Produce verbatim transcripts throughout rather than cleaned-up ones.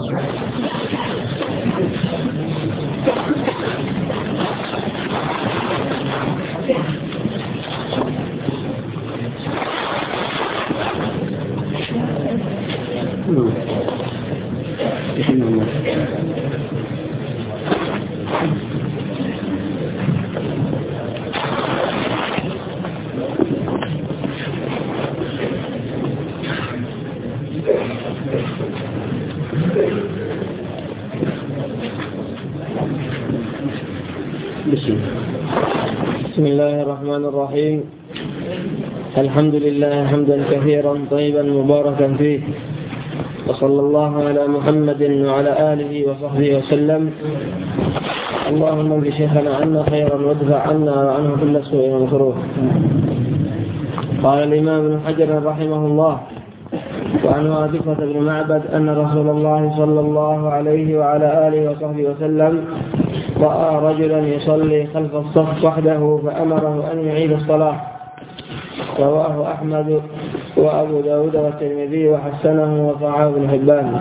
بسم الله الرحمن الرحيم. الحمد لله حمدا كثيرا طيبا مباركا فيه، وصلى الله على محمد وعلى آله وصحبه وسلم. اللهم اجعل شيخنا عنا خيرا وادفع عنا وعنه كل سوء ومكروه. قال الإمام ابن حجر رحمه الله: وعن وابصة بن معبد أن رسول الله صلى الله عليه وعلى آله وصحبه وسلم رأى رجلا يصلي خلف الصف وحده فأمره أن يعيد الصلاة. رواه أحمد وأبو داود والترمذي وحسنه وصححه ابن حبان.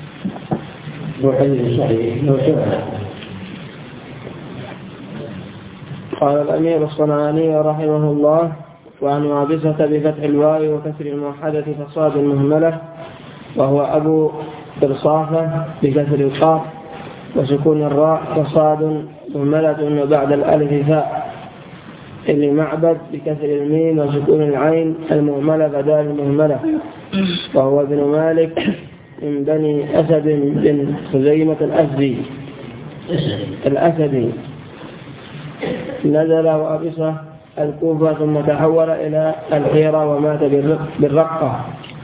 قال الأمير الصنعاني رحمه الله: وعن وابصة بفتح الواو وكسر الموحدة فصاد المهملة، وهو أبو إرصافة بكسر القاف وسكون الراء فصاد مهملة وبعد الألف فاء، اللي معبد بكسر الميم وسكون العين المهملة بدال المهملة، وهو ابن مالك من بني أسد بن خزيمة الأسدي الأسدي نزل وأبصة الكوفة ثم تحول إلى الحيرة ومات بالرقة.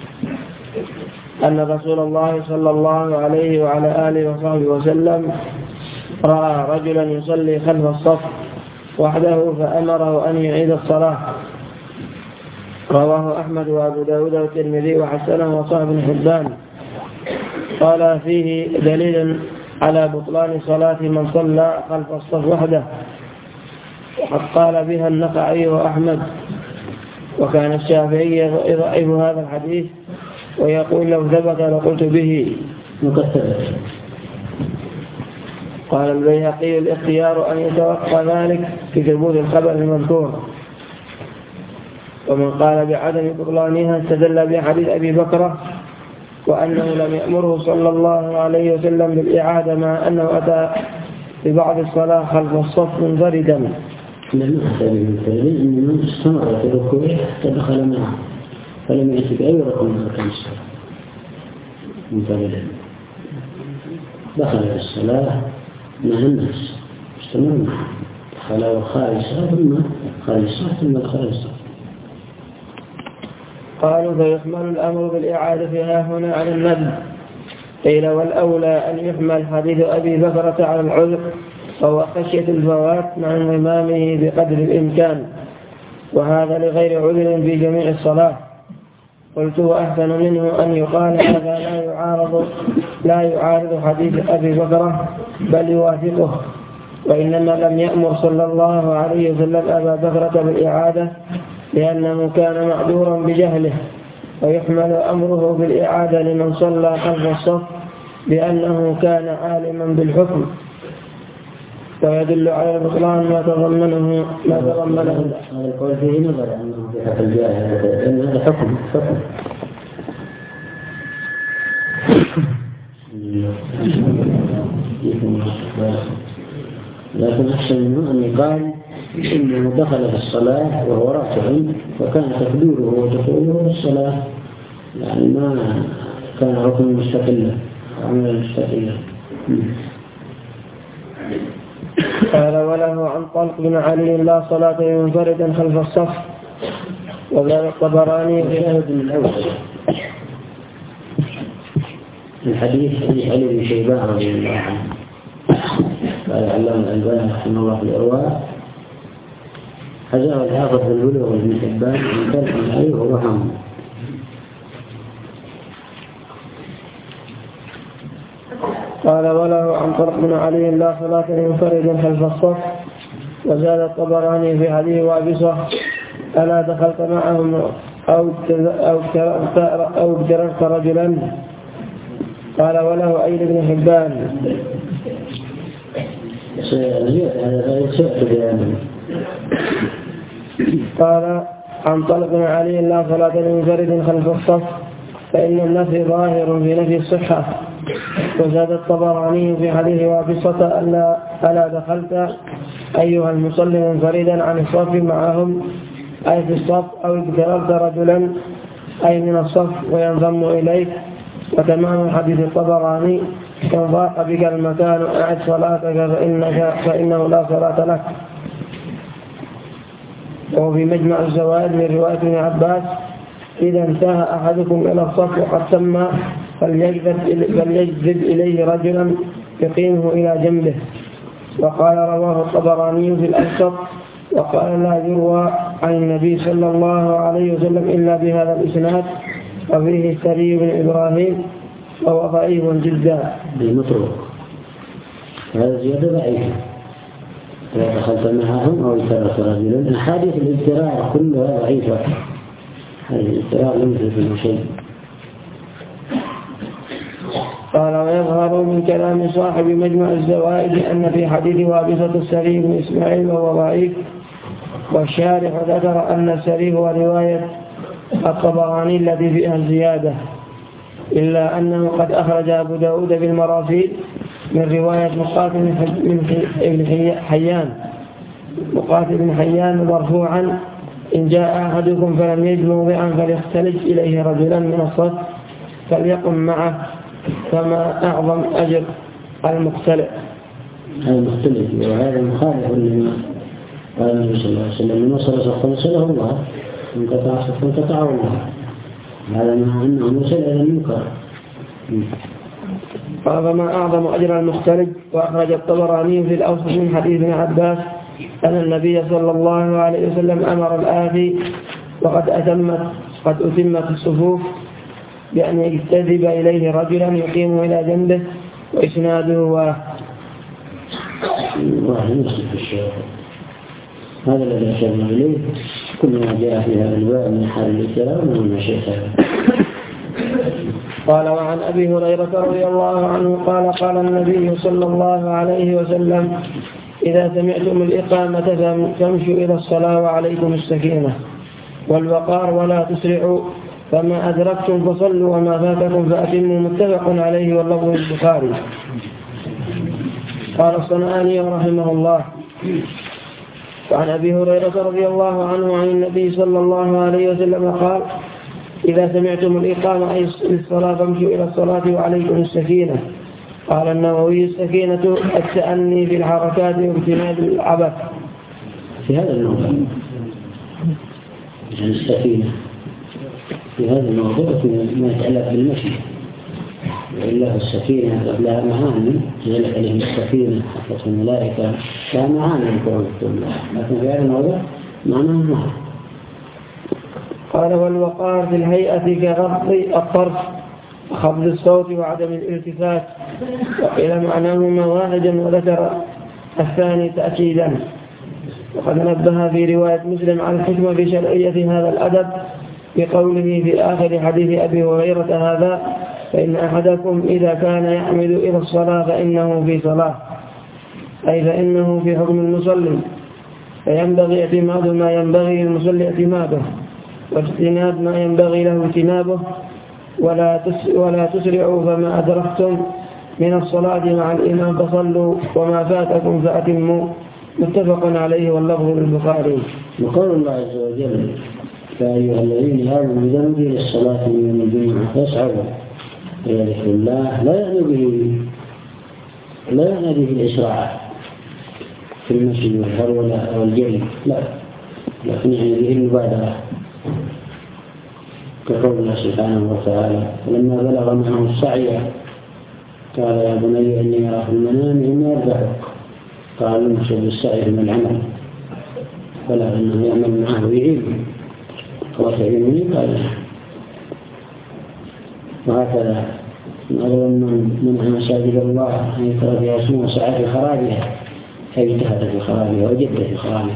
أن رسول الله صلى الله عليه وعلى آله وصحبه وسلم رأى رجلا يصلي خلف الصف وحده فأمره أن يعيد الصلاة. رواه أحمد وأبو داود والترمذي وحسنه وصححه ابن حبان. قال فيه دليل على بطلان صلاة من صلى خلف الصف وحده، وقد قال بها النخعي وأحمد، وكان الشافعي يضعف هذا الحديث ويقول لو ثبت لقلت به مكتبا. قال البيهقي: الاختيار أن يتوقع ذلك في ثبوت الخبر المذكور. ومن قال بعدم بطلانها استدل بحديث أبي بكر وأنه لم يأمره صلى الله عليه وسلم بالإعادة مع أنه أتى ببعض الصلاة خلف الصف منفردا. لم يحتاج بالتالي أن من استمر في ركوعه حتى دخل معه فلم يأتي بأي ركوع من أركان الصلاة منفردا، دخل في الصلاة مع الناس استمر معه، دخل خالصة ثم خالصة ثم خالصة. قالوا: فيحمل الأمر بالإعادة ها هنا على الندب. قيل: والأولى أن يحمل حديث أبي بكرة على العذر، وهو خشية الفوات مع انضمامه بقدر الإمكان، وهذا لغير عذر في جميع الصلاة. قلت: وأحسن منه أن يقال هذا لا يعارض لا يعارض حديث أبي بكرة بل يوافقه، وإنما لم يأمر صلى الله عليه وسلم أبا بكرة بالإعادة لأنه كان معذورا بجهله، ويحمل أمره بالإعادة لمن صلى خلف الصف بأنه كان عالما بالحكم، ويدل على بطلان ما تضمنه ما تضمنه هذا القول فيه نظر أنه في حق الجاهل، لأن هذا حكم حكم لكن أحسن منه أن يقال إنه دخل في الصلاة وهو راكع وكان تكبيره ودخوله في الصلاة يعني ما كان حكم مستقلا عملا مستقلا. قال: وله عن طلق بن علي لا صلاة منفردا خلف الصف. وقال الطبراني في شاهد من الأول الحديث حديث علي بن شيبان رضي الله عنه. قال علام الألباني رحمه الله في الإرواء: حجر الحافظ في البلوغ وابن حبان عن طلق بن علي ورحمه. قال: وله عن طلق بن علي لا صلاة منفردا خلف الصف. وزاد الطبراني في حديث وابصة: ألا دخلت معهم أو اقتررت رجلا قال وله أيد بن حبان. قال عن طلق بن علي لا صلاة لمنفرد خلف الصف فإن النفي ظاهر في نفي الصحة. وزاد الطبراني في حديث وابصة ألا, ألا دخلت أيها المصلي منفردا عن الصف معهم أي في الصف أو اقتربت رجلا أي من الصف وينضم إليك. وتمام حديث الطبراني إن ضاق بك المكان أعد صلاتك فإنك فإنه لا صلاة لك. وفي مجمع الزوائد من رواية ابن عباس إذا انتهى أحدكم إلى الصف وقد سمى فليجذب إليه رجلا يقيمه إلى جنبه. وقال رواه الطبراني في الأوسط وقال لا يروى عن النبي صلى الله عليه وسلم إلا بهذا الإسناد وفيه السري بن إبراهيم وهو ضعيف جدا. المطروق هذا زيادة ضعيفة. إذا دخلت معهم أو اضطررت رجلا أحاديث الاضطرار كلها ضعيفة. هذه الاضطرار لم يفيد شيء. قال ويظهر من كلام صاحب مجمع الزوائد أن في حديث وابصة السري بن إسماعيل وهو ضعيف. والشارح ذكر أن السري هو رواية الطبراني الذي فيها الزيادة إلا أنه قد أخرج أبو داود بالمراسيل من رواية مقاتل بن حيان مقاتل بن حيان مرفوعا إن جاء أحدكم فلم يجد موضعا فليختلج إليه رجلا من الصف فليقم معه فما أعظم أجر المختلف. المختلف وهذا مخالف لما قال النبي صلى الله عليه وسلم من وصل صفا وصله الله من قطع صفا قطعه الله. هذا مع أنه وصل إلى المنكر. قال فما أعظم أجر المختلف. وأخرج الطبراني في الأوسط من حديث ابن عباس أن النبي صلى الله عليه وسلم أمر الآتي وقد أتمت قد أتمت الصفوف بأن يجتذب إليه رجلا يقيم إلى جنبه وإسناده واحد. هذا الذي أشرنا إليه كل ما جاء في هذا الباب من حال الإسلام ومن مشيئة. قال وعن أبي هريرة رضي الله عنه قال قال النبي صلى الله عليه وسلم إذا سمعتم الإقامة فامشوا إلى الصلاة وعليكم السكينة والوقار ولا تسرعوا فما أدركتم فصلوا وما فاتكم فأتموا متفق عليه واللفظ البخاري. قال الصنعاني رحمه الله وعن أبي هريرة رضي الله عنه عن النبي صلى الله عليه وسلم قال إذا سمعتم الإقامة أي الصلاة فامشوا إلى الصلاة وعليكم السكينة. قال النووي السكينة التأني في الحركات واجتناب العبث. في هذا الموضوع السكينة في هذا الموضوع ما يتعلق بالمشي وإلا السكينة لها معاني تجلت عليهم السكينة حفظ الملائكة لها معاني لكن في هذا الموضوع معناه ما قال والوقار في الهيئة كغض الطرف خفض الصوت وعدم الالتفات وقيل معناهما واحدا وذكر الثاني تأكيدا. وقد نبه في رواية مسلم على الحكمة في شرعية هذا الأدب بقوله في آخر حديث أبي هريرة هذا فإن أحدكم إذا كان يحمد إلى الصلاة فإنه في صلاة أي فإنه في حكم المصلي فينبغي اعتماد ما ينبغي للمصلي اعتماده واجتناب ما ينبغي له اجتنابه ولا ولا تسرعوا فما أدركتم من الصلاة مع الإمام فصلوا وما فاتكم فأتموا متفق عليه واللفظ للبخاري. وقول الله عز وجل يا أيها الذين آمنوا إذا نودي للصلاة من يوم الجمعة فاسعوا إلى ذكر الله لا يعني به لا يعني به الإسراع في المسجد والهرولة والجري لا لكن يعني به المبادرة كقول الله سبحانه وتعالى ولما بلغ معه السعي قال يا بني إني أرى في المنام إني أذبحك قال المشي بالسعي من العمل بلغ أنه يعمل معه بعلم قال علمني قال وهكذا أظن من منع مساجد الله أن يترى فيها اسمه وسعى في خرابها أي اجتهد في خرابها وجد في خرابها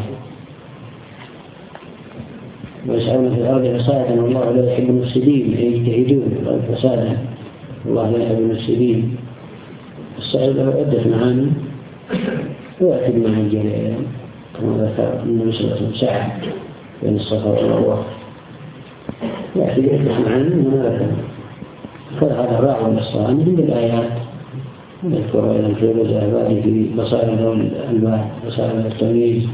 ويسعون في الأرض فسادا والله لا يحب المفسدين يجتهدون في الأرض فسادا الله لا يحب المفسدين. السعي له عدة معاني ويأتي بمعنى الجلال كما ذكر النبي صلى الله عليه وسلم سعى بين الصفا والمروة، يأتي بعدة معاني وما ذكر. فهذا راع والإصلاح عند الآيات يذكر أيضا في رجع عباده في بصائر ذوي الألباب بصائر التمييز.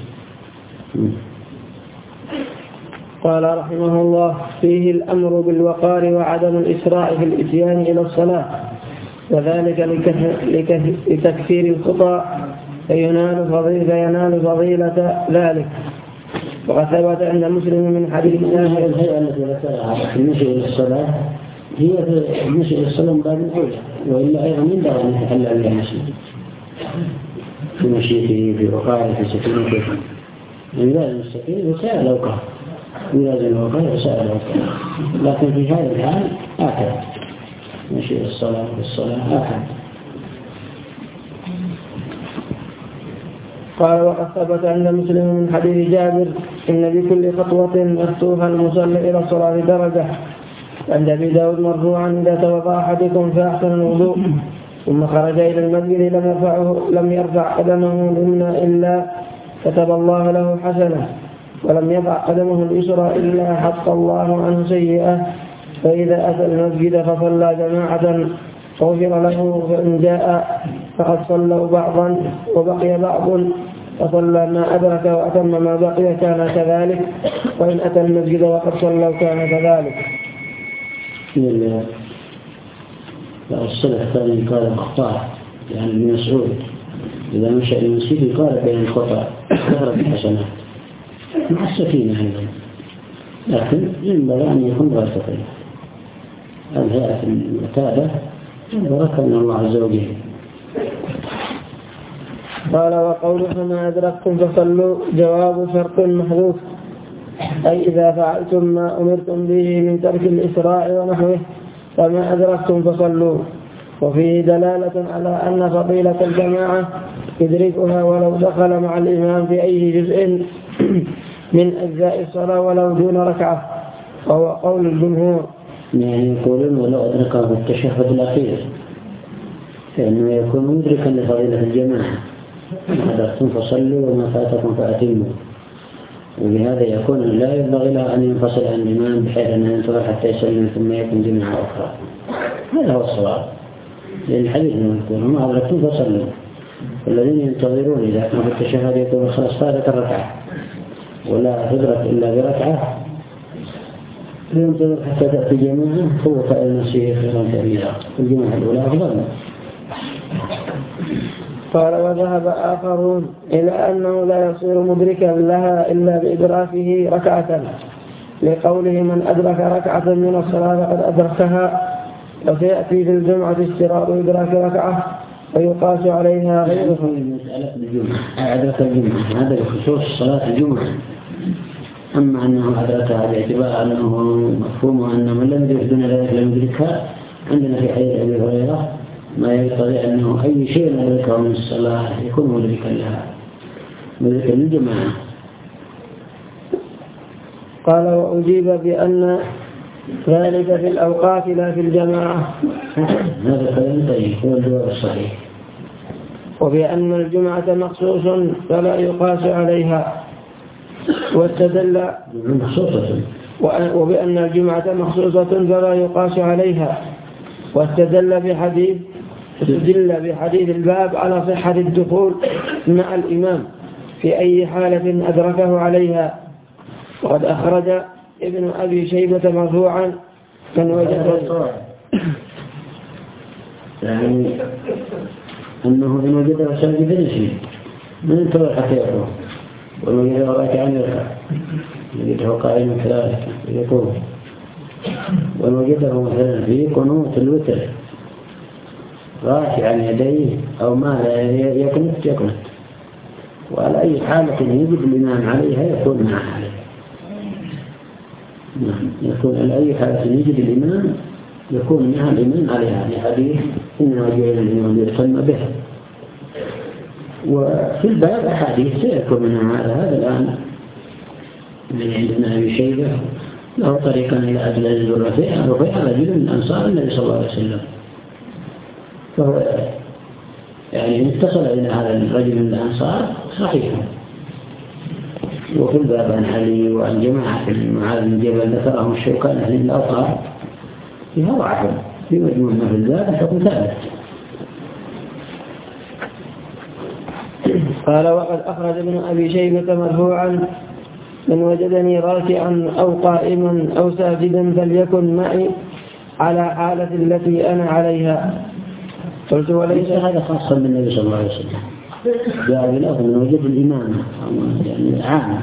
قال رحمه الله: فيه الأمر بالوقار وعدم الإسراع في الإتيان إلى الصلاة، وذلك لتكثير الخطى فينال فينال فضيلة ذلك. وقد ثبت عند مسلم من حديث هذه الهيئة التي ذكرها في المشي إلى الصلاة هي في المشي إلى الصلاة من باب الأولى، وإلا أيضا ينبغي أن يتحلى بها المسلم في مشيته في وقاره في سكينته. لازم السكينة وسائل الأوقات، لازم الوقار وسائل الأوقات، لكن في هذا الحال آخر مشي إلى الصلاة والصلاة آخر. قال: وقد ثبت عند مسلم من حديث جابر: إن بكل خطوة مفتوحا المصلي إلى الصلاة درجة. عند أبي داود مرفوعا: إذا توضأ أحدكم فأحسن الوضوء ثم خرج إلى المسجد لم يرفعه لم يرفع قدمه اليمنى إلا كتب الله له حسنة، ولم يضع قدمه اليسرى إلا حط الله عنه سيئة. فإذا أتى المسجد فصلى جماعة غفر له، فإن جاء فقد صلوا بعضا وبقي بعض فصلى ما أدرك وأتم ما بقي كان كذلك، وإن أتى المسجد وقد صلوا كان كذلك. الصلاة الثاني قال الخطأ يعني ابن مسعود: إذا مشى المسجد قال بين الخطأ ظهرت الحسنات مع السكينة أيضا، لكن ينبغي أن يكون غير الهيئة المعتادة بركة من الله عز وجل. قال: وقوله فما أدركتم فصلوا جواب شرط محذوف، أي إذا فعلتم ما أمرتم به من ترك الإسراع ونحوه فما أدركتم فصلوا. وفيه دلالة على أن فضيلة الجماعة يدركها ولو دخل مع الإمام في أي جزء من أجزاء الصلاة ولو دون ركعة، وهو قول الجمهور. يعني يقولون ولو أدركه في التشهد الأخير فإنه يكون مدركا لفضيلة الجماعة. ما أدركتم فصلوا وما فاتكم فأتموا، وبهذا يكون لا ينبغي له أن ينفصل عن الإمام بحيث أنه ينتظر حتى يسلم ثم يكون جماعة أخرى. هذا هو الصواب، لأن الحديث يقول ما أدركتم فصلوا، والذين ينتظرون إذا كانوا في التشهد يقولون خلاص فاتت الركعة ولا تدرك إلا بركعة ينتظر حتى تأتي جماعة فوق المسيح خيرا كبيرا، الجماعة الأولى أفضل. قال: وذهب آخرون إلى أنه لا يصير مدركا لها إلا بإدراكه ركعة، لقوله من أدرك ركعة من الصلاة فقد أدركها. وسيأتي في الجمعة اشتراط إدراك ركعة ويقاس عليها غيره. مسألة الجمعة أدرك الجمعة هذا بخصوص صلاة الجمعة، أما أنه أدركها باعتبار أنه مفهوم أن من لم يدرك دون ذلك لم يدركها. عندنا في حديث أبي هريرة ما يقتضي أنه أي شيء أدركه من الصلاة يكون مدركا لها، مدركا للجماعة. قال: وأجيب بأن ذلك في الأوقات لا في الجماعة. هذا كلام طيب هو الجواب الصحيح. وبأن الجمعة مخصوص فلا يقاس عليها، واستدل وبأن الجمعة مخصوصة فلا يقاس عليها، واستدل بحديث استدل بحديث الباب على صحة الدخول مع الإمام في أي حالة أدركه عليها. وقد أخرج ابن أبي شيبة مرفوعا من وجد يعني أنه إن وجده ساجدا يسجد من انتظر حتى يقوم، ومن وجده راكعا يركع، من وجده قائما كذلك يقوم، ومن وجده مثلا في قنوت الوتر راكعا يديه أو ما يقنت يقنت، وعلى أي حالة يجب الإمام عليها يكون معها عليه. يكون على أي حالة يجب الإمام يكون معها الإمام عليها، لحديث إنما جعل الإمام يتم به. وفي الباب أحاديث سيكون منها هذا هذا الآن من عندنا أبي شيبة له طريقا إلى عبد العزيز الرفيع رفيع رجل من أنصار النبي صلى الله عليه وسلم فهو يعني إن اتصل إلى هذا الرجل من الأنصار صحيح. وفي الباب عن علي وعن جماعة من معاذ بن جبل ذكرهم الشوكاني عن الأوقات فيها ضعف في مجموع ما في الباب حكم ثابت. قال وقد أخرج ابن أبي شيبة مرفوعا من وجدني راكعا أو قائما أو ساجدا فليكن معي على حالة التي أنا عليها. قلت وليس هذا خاصا بالنبي صلى الله عليه وسلم، جاء بالأخذ من وجد الإمام يعني عام.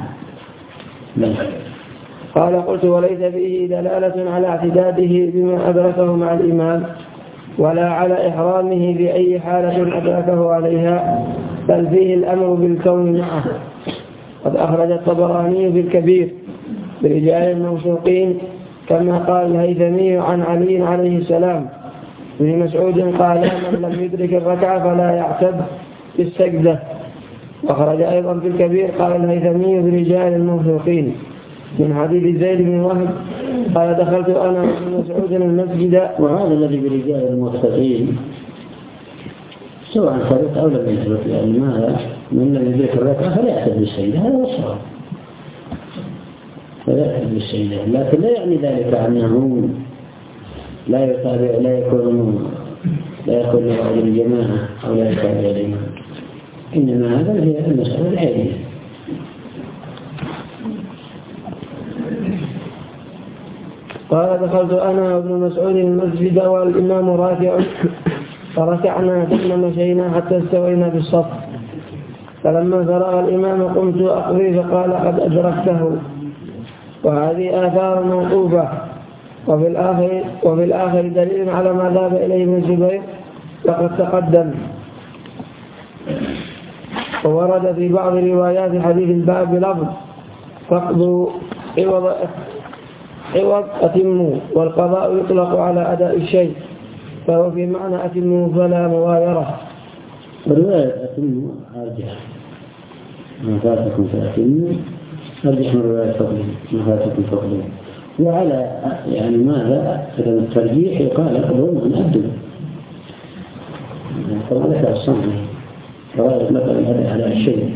قال قلت وليس فيه دلالة على اعتداده بما أدركه مع الإمام ولا على إحرامه بأي حالة أدركه عليها، بل فيه الأمر بالكون معه. قد أخرج الطبراني في الكبير برجال الموثوقين كما قال الهيثمي عن علي عليه السلام. ابن مسعود قال من لم يدرك الركعة فلا يعتد بالسجدة. وخرج أيضا في الكبير قال الهيثمي برجال الموثوقين من حديث زيد بن وهب قال دخلت أنا وابن مسعود المسجد. وهذا الذي برجال الموثوقين سواء ثبت أو لم يثبت، يعني ماذا من لم يدرك الركعة فلا يعتد بالسجدة، هذا هو الصواب، فلا يعتد بالسجدة. لكن لا يعني ذلك أنه لا يتابع لا يكون لا يكون له الجماعة أو لا يتابع الإمام، إنما هذا هي المسألة العادية. قال دخلت أنا وابن مسعود المسجد والإمام راكع فركعنا ثم مشينا حتى استوينا في الصف، فلما فرغ الإمام قمت أقضي فقال قد أدركته. وهذه آثار موقوفة. وفي الآخر, وفي الآخر دليل على ما ذهب إليه ابن الزبير وقد تقدم. وورد في بعض روايات حديث الباب بلفظ فقدوا عوض عوض أتموا، والقضاء يطلق على أداء الشيء، فهو في معنى أتموا فلا مغايرة. رواية أتموا أرجح ما فاتكم فأتموا أرجح من رواية فقدوا ما فاتكم فقدوا. وعلى يعني ماذا الترجيح يقال أقدرون أن أبدوا طبعا لك الصنع رواية مثلا على الشيء.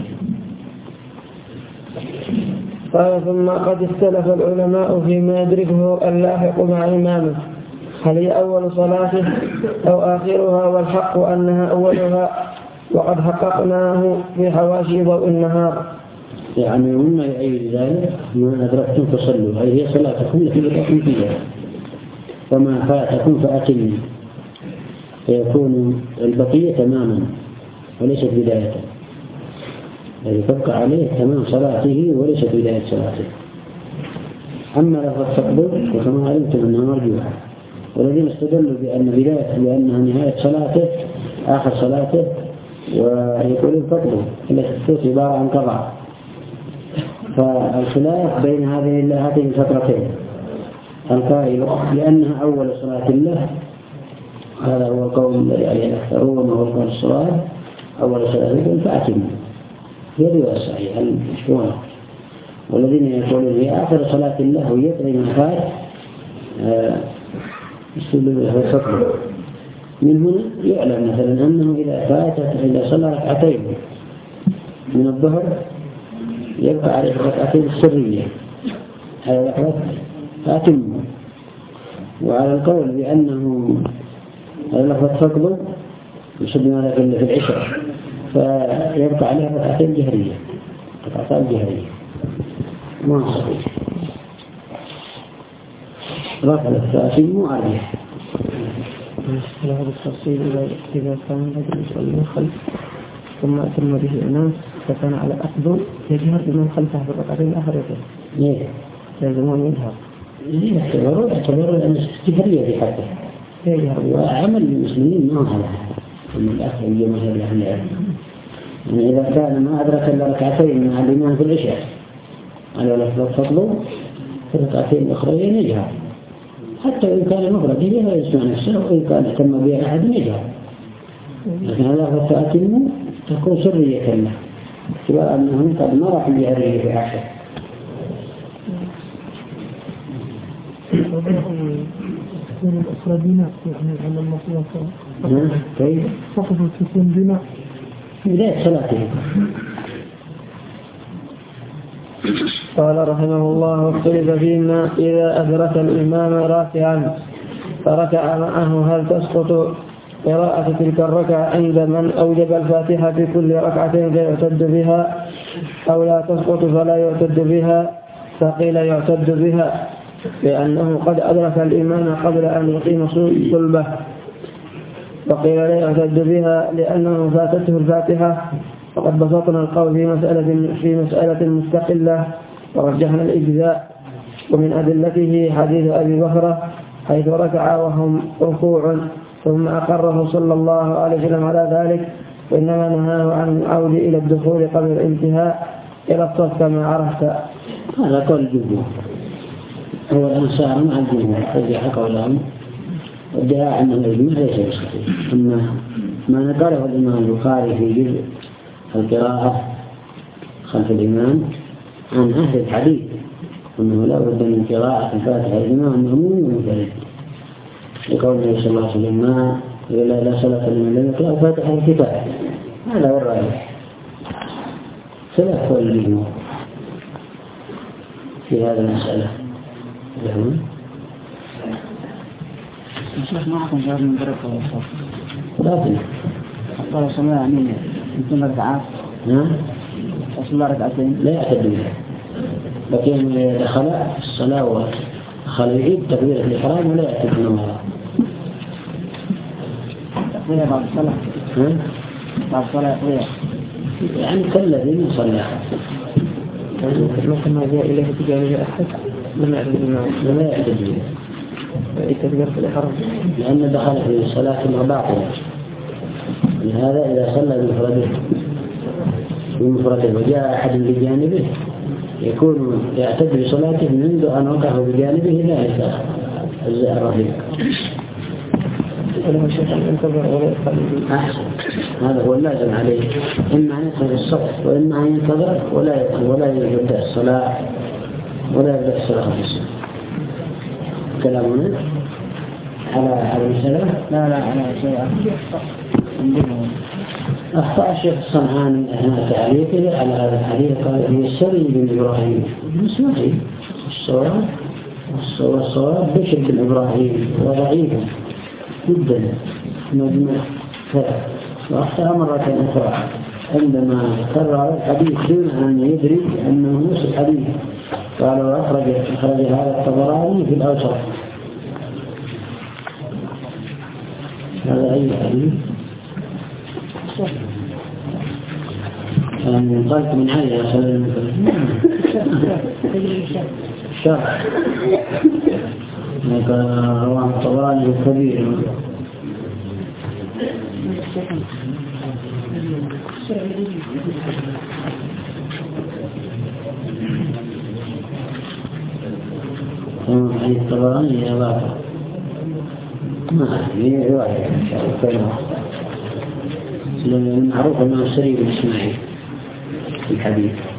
قال ثم قد اختلف العلماء فيما يدركه اللاحق مع إمامه، هل هي أول صلاته أو آخرها، والحق أنها أولها، وقد حققناه في حواشي ضوء النهار. يعني مما يؤيد ذلك ما أدركتم فصلوا، أي هي صلاتكم التي بدأتم فيها، وما فاتكم فأتموا، فيكون البقية تماما وليست بداية، يعني تبقى عليه تمام صلاته وليست بداية صلاته. أما لفظ تقبل وكما علمتم أنها مرجوحة، والذين استدلوا بأن بداية بأنها نهاية صلاته آخر صلاته ويقولون تقبل التي عبارة عن قضاء. فالخلاف بين هذه هاتين الفترتين، القائل لأنها أول صلاة له هذا هو القول الذي عليه الأكثرون وهو القول الصواب، أول صلاة له فأتموا هي رواية صحيحة المشهورة. والذين يقولون هي آخر صلاة له ويقضي ما فات يستدلون له الفقر. من هنا يعلم مثلا أنه إذا فاتت إذا صلى ركعتين من الظهر يبقى عليه الركعتين السرية على لحظة فأتموا. وعلى القول بأنه على لحظة فقده يشد ماذا في العشاء فيبقى عليه ركعتين جهرية ركعتين جهرية ما صحيح ركعة فأتموا عليه. هذا التفصيل إذا كان رجل يصلي من خلف ثم أتم به الناس فكان على أخذ يجهر بمن خلفه في الركعتين الآخرتين. ليه؟ لازم أن يجهر. ليه اعتبروا اعتبروا أن استهرية في حقه. يجهر. وعمل المسلمين ما هذا من الأخذ الجماهير الأهل. يعني إذا كان ما أدرك إلا ركعتين مع الإمام في العشاء على لفظ فضله في الركعتين الأخرين يجهر. حتى إن كان مفرد لا يسمع نفسه، وإن كان اهتم بها أحد يجهر. لكن هذا فأتموا تكون سرية له، سواء أنهم قد ما راح الجهرية في عشاء. من الأفرادين يعني على المصير كيف؟ سقطت تكون بناء بداية صلاته. قال رحمه الله واختلف فيما إذا أدرك الإمام راكعا فركع معه هل تسقط قراءة تلك الركعة عند من أوجب الفاتحة في كل ركعة فيعتد بها أو لا تسقط فلا يعتد بها؟ فقيل يعتد بها لأنه قد أدرك الإمام قبل أن يقيم صلبه، وقيل لا يعتد بها لأنه فاتته الفاتحة. وقد بسطنا القول في مسألة في مسألة مستقلة ورجحنا الإجزاء، ومن أدلته حديث أبي بكر حيث ركع وهم ركوع ثم أقره صلى الله عليه وسلم على ذلك، وإنما نهاه عن العود إلى الدخول قبل الانتهاء إلى الصف كما عرفت. هذا قول الجمهور، هو الأنصار مع الجمهور رجح قولهم وادعاء أنه الجمهور ليس بصحيح. أما ما نقله الإمام البخاري في جزء القراءة خلف الإمام عن أهل الحديث أنه لا بد من قراءة الفاتحة الإمام مأمون ومنفرد، لقول النبي صلى الله عليه وسلم ما إلا لا صلاة لمن لم يقرأ فاتحة الكتاب. هذا هو الراجح، خلاف الجمهور في هذه المسألة. لهم الشيخ ما أحكم جواب من بركة والصف لكن قال صلى يعني يمكن ركعات نعم صلى ركعتين لا يعتد بها، لكن دخل الصلاة ودخل العيد تكبيرة الإحرام ولا يعتد بها. تقضيها بعد الصلاة بعد الصلاة يقضيها يعني كالذي صلى ممكن ما جاء إليه تجانب أحد لم يعتد بها لا يعتد بها تكبيرة الإحرام، لأن دخل في صلاة باطلة. لهذا إذا صلى بمفرده بمفرده وجاء أحد بجانبه يكون يعتد بصلاته منذ أن وقف بجانبه ذلك الجزء الرفيق. وله شيء أن ينتظر ولا يقل. أحسن، هذا هو اللازم عليه، إما أن يدخل الصف وإما أن ينتظر ولا ولا يبدأ الصلاة ولا يبدأ الصلاة في الصف. كلامنا على على المسألة لا لا على شيء أخطأ الشيخ الصنعاني أثناء تعليقه على هذا الحديث، قال هي السري بن إبراهيم مسمعي الصواب والصواب بشر بن إبراهيم وضعيف جدا مجمع ثلاث. وأخطأ مرة أخرى عندما كرر الحديث دون أن يدري أنه نفس الحديث، قال وأخرج أخرج هذا الطبراني في الأوسط. هذا أي حديث؟ انطلق من علي يا خلال شرح رواه الطبراني الكبير. حديث الطبراني يا بابا ما هي رواية معروف أنه سري بن إسماعيل في الحديث.